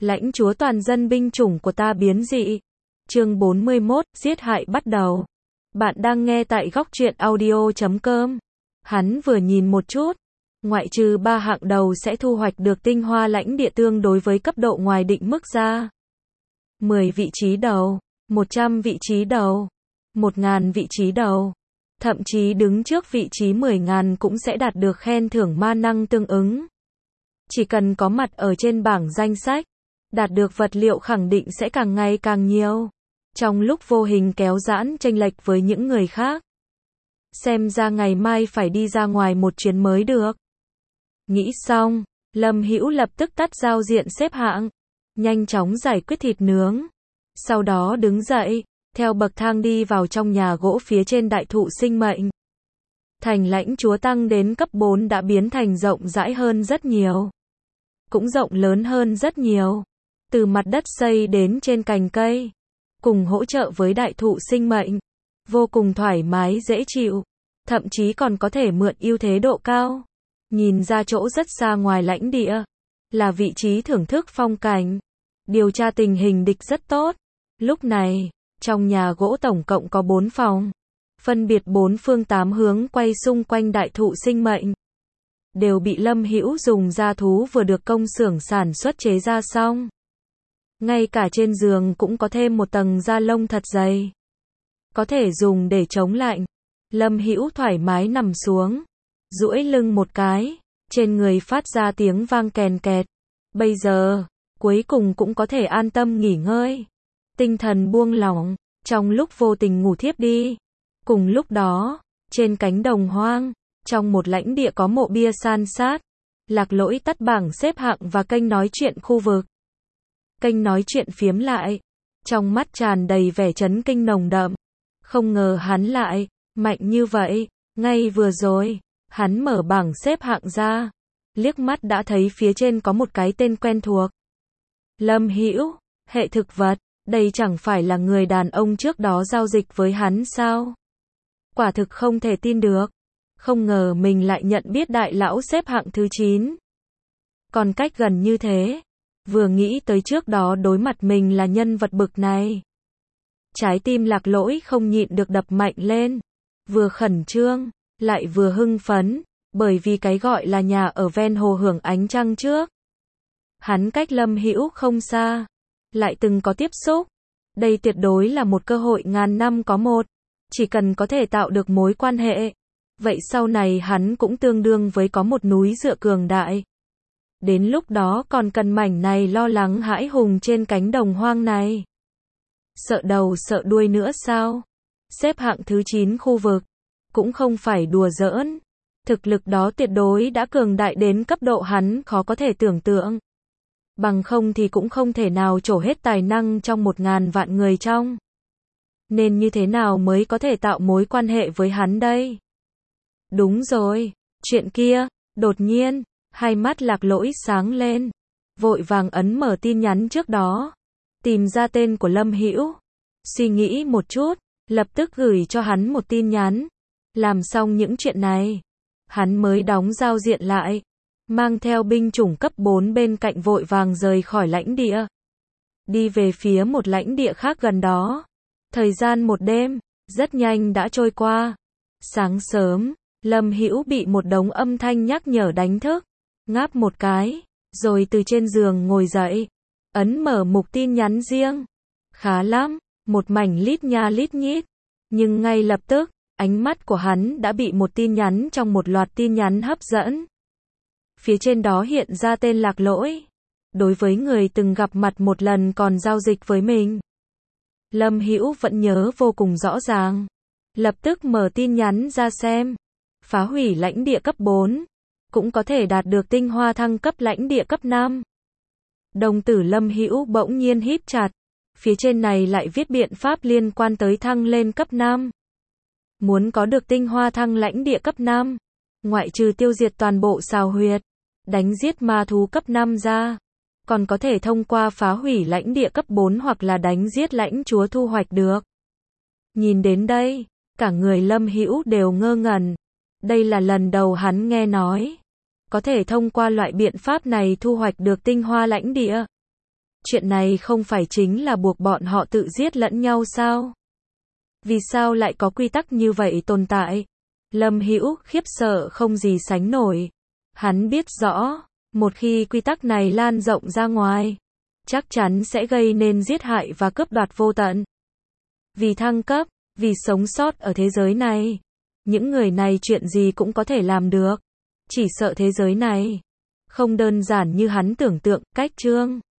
Lãnh chúa toàn dân binh chủng của ta biến dị. Chương 41, giết hại bắt đầu. Bạn đang nghe tại góc truyện audio.com. Hắn vừa nhìn một chút, ngoại trừ 3 hạng đầu sẽ thu hoạch được tinh hoa lãnh địa tương đối với cấp độ ngoài định mức ra. 10 vị trí đầu, 100 vị trí đầu, 1000 vị trí đầu, thậm chí đứng trước vị trí 10.000 cũng sẽ đạt được khen thưởng ma năng tương ứng. Chỉ cần có mặt ở trên bảng danh sách, đạt được vật liệu khẳng định sẽ càng ngày càng nhiều. Trong lúc vô hình kéo giãn chênh lệch với những người khác. Xem ra ngày mai phải đi ra ngoài một chuyến mới được. Nghĩ xong, Lâm Hữu lập tức tắt giao diện xếp hạng, nhanh chóng giải quyết thịt nướng. Sau đó đứng dậy, theo bậc thang đi vào trong nhà gỗ phía trên đại thụ sinh mệnh. Thành lãnh chúa tăng đến cấp 4 đã biến thành rộng rãi hơn rất nhiều. Cũng rộng lớn hơn rất nhiều. Từ mặt đất xây đến trên cành cây. Cùng hỗ trợ với đại thụ sinh mệnh. Vô cùng thoải mái dễ chịu. Thậm chí còn có thể mượn ưu thế độ cao. Nhìn ra chỗ rất xa ngoài lãnh địa. Là vị trí thưởng thức phong cảnh. Điều tra tình hình địch rất tốt. Lúc này, trong nhà gỗ tổng cộng có 4 phòng. Phân biệt 4 phương 8 hướng quay xung quanh đại thụ sinh mệnh. Đều bị Lâm Hữu dùng da thú vừa được công xưởng sản xuất chế ra xong. Ngay cả trên giường cũng có thêm một tầng da lông thật dày. Có thể dùng để chống lạnh. Lâm Hữu thoải mái nằm xuống. Duỗi lưng một cái. Trên người phát ra tiếng vang kèn kẹt. Bây giờ, cuối cùng cũng có thể an tâm nghỉ ngơi. Tinh thần buông lỏng. Trong lúc vô tình ngủ thiếp đi. Cùng lúc đó, trên cánh đồng hoang, trong một lãnh địa có mộ bia san sát. Lạc Lỗi tắt bảng xếp hạng và kênh nói chuyện khu vực. Kênh nói chuyện phiếm lại. Trong mắt tràn đầy vẻ chấn kinh nồng đậm. Không ngờ hắn lại mạnh như vậy. Ngay vừa rồi, hắn mở bảng xếp hạng ra. Liếc mắt đã thấy phía trên có một cái tên quen thuộc. Lâm Hữu, hệ thực vật. Đây chẳng phải là người đàn ông trước đó giao dịch với hắn sao? Quả thực không thể tin được. Không ngờ mình lại nhận biết đại lão xếp hạng thứ 9. Còn cách gần như thế. Vừa nghĩ tới trước đó đối mặt mình là nhân vật bực này. Trái tim Lạc Lỗi không nhịn được đập mạnh lên. Vừa khẩn trương, lại vừa hưng phấn. Bởi vì cái gọi là nhà ở ven hồ hưởng ánh trăng trước. Hắn cách Lâm Hữu không xa. Lại từng có tiếp xúc. Đây tuyệt đối là một cơ hội ngàn năm có một. Chỉ cần có thể tạo được mối quan hệ. Vậy sau này hắn cũng tương đương với có một núi dựa cường đại. Đến lúc đó còn cần mảnh này lo lắng hãi hùng trên cánh đồng hoang này. Sợ đầu sợ đuôi nữa sao? Xếp hạng thứ 9 khu vực. Cũng không phải đùa giỡn. Thực lực đó tuyệt đối đã cường đại đến cấp độ hắn khó có thể tưởng tượng. Bằng không thì cũng không thể nào trổ hết tài năng trong 1000 vạn người trong. Nên như thế nào mới có thể tạo mối quan hệ với hắn đây? Đúng rồi, chuyện kia, đột nhiên, hai mắt Lạc Lỗi sáng lên. Vội vàng ấn mở tin nhắn trước đó. Tìm ra tên của Lâm Hữu. Suy nghĩ một chút, lập tức gửi cho hắn một tin nhắn. Làm xong những chuyện này, hắn mới đóng giao diện lại. Mang theo binh chủng cấp 4 bên cạnh vội vàng rời khỏi lãnh địa. Đi về phía một lãnh địa khác gần đó. Thời gian một đêm, rất nhanh đã trôi qua. Sáng sớm, Lâm Hữu bị một đống âm thanh nhắc nhở đánh thức. Ngáp một cái, rồi từ trên giường ngồi dậy. Ấn mở mục tin nhắn riêng. Khá lắm, một mảnh lít nha lít nhít. Nhưng ngay lập tức, ánh mắt của hắn đã bị một tin nhắn trong một loạt tin nhắn hấp dẫn. Phía trên đó hiện ra tên Lạc Lỗi. Đối với người từng gặp mặt một lần còn giao dịch với mình. Lâm Hữu vẫn nhớ vô cùng rõ ràng. Lập tức mở tin nhắn ra xem. Phá hủy lãnh địa cấp 4. Cũng có thể đạt được tinh hoa thăng cấp lãnh địa cấp 5. Đồng tử Lâm Hữu bỗng nhiên híp chặt. Phía trên này lại viết biện pháp liên quan tới thăng lên cấp 5. Muốn có được tinh hoa thăng lãnh địa cấp 5. Ngoại trừ tiêu diệt toàn bộ xào huyệt. Đánh giết ma thú cấp 5 ra. Còn có thể thông qua phá hủy lãnh địa cấp 4 hoặc là đánh giết lãnh chúa thu hoạch được. Nhìn đến đây, cả người Lâm Hữu đều ngơ ngẩn. Đây là lần đầu hắn nghe nói. Có thể thông qua loại biện pháp này thu hoạch được tinh hoa lãnh địa. Chuyện này không phải chính là buộc bọn họ tự giết lẫn nhau sao? Vì sao lại có quy tắc như vậy tồn tại? Lâm Hữu khiếp sợ không gì sánh nổi. Hắn biết rõ, một khi quy tắc này lan rộng ra ngoài, chắc chắn sẽ gây nên giết hại và cướp đoạt vô tận. Vì thăng cấp, vì sống sót ở thế giới này, những người này chuyện gì cũng có thể làm được. Chỉ sợ thế giới này không đơn giản như hắn tưởng tượng. Cách chương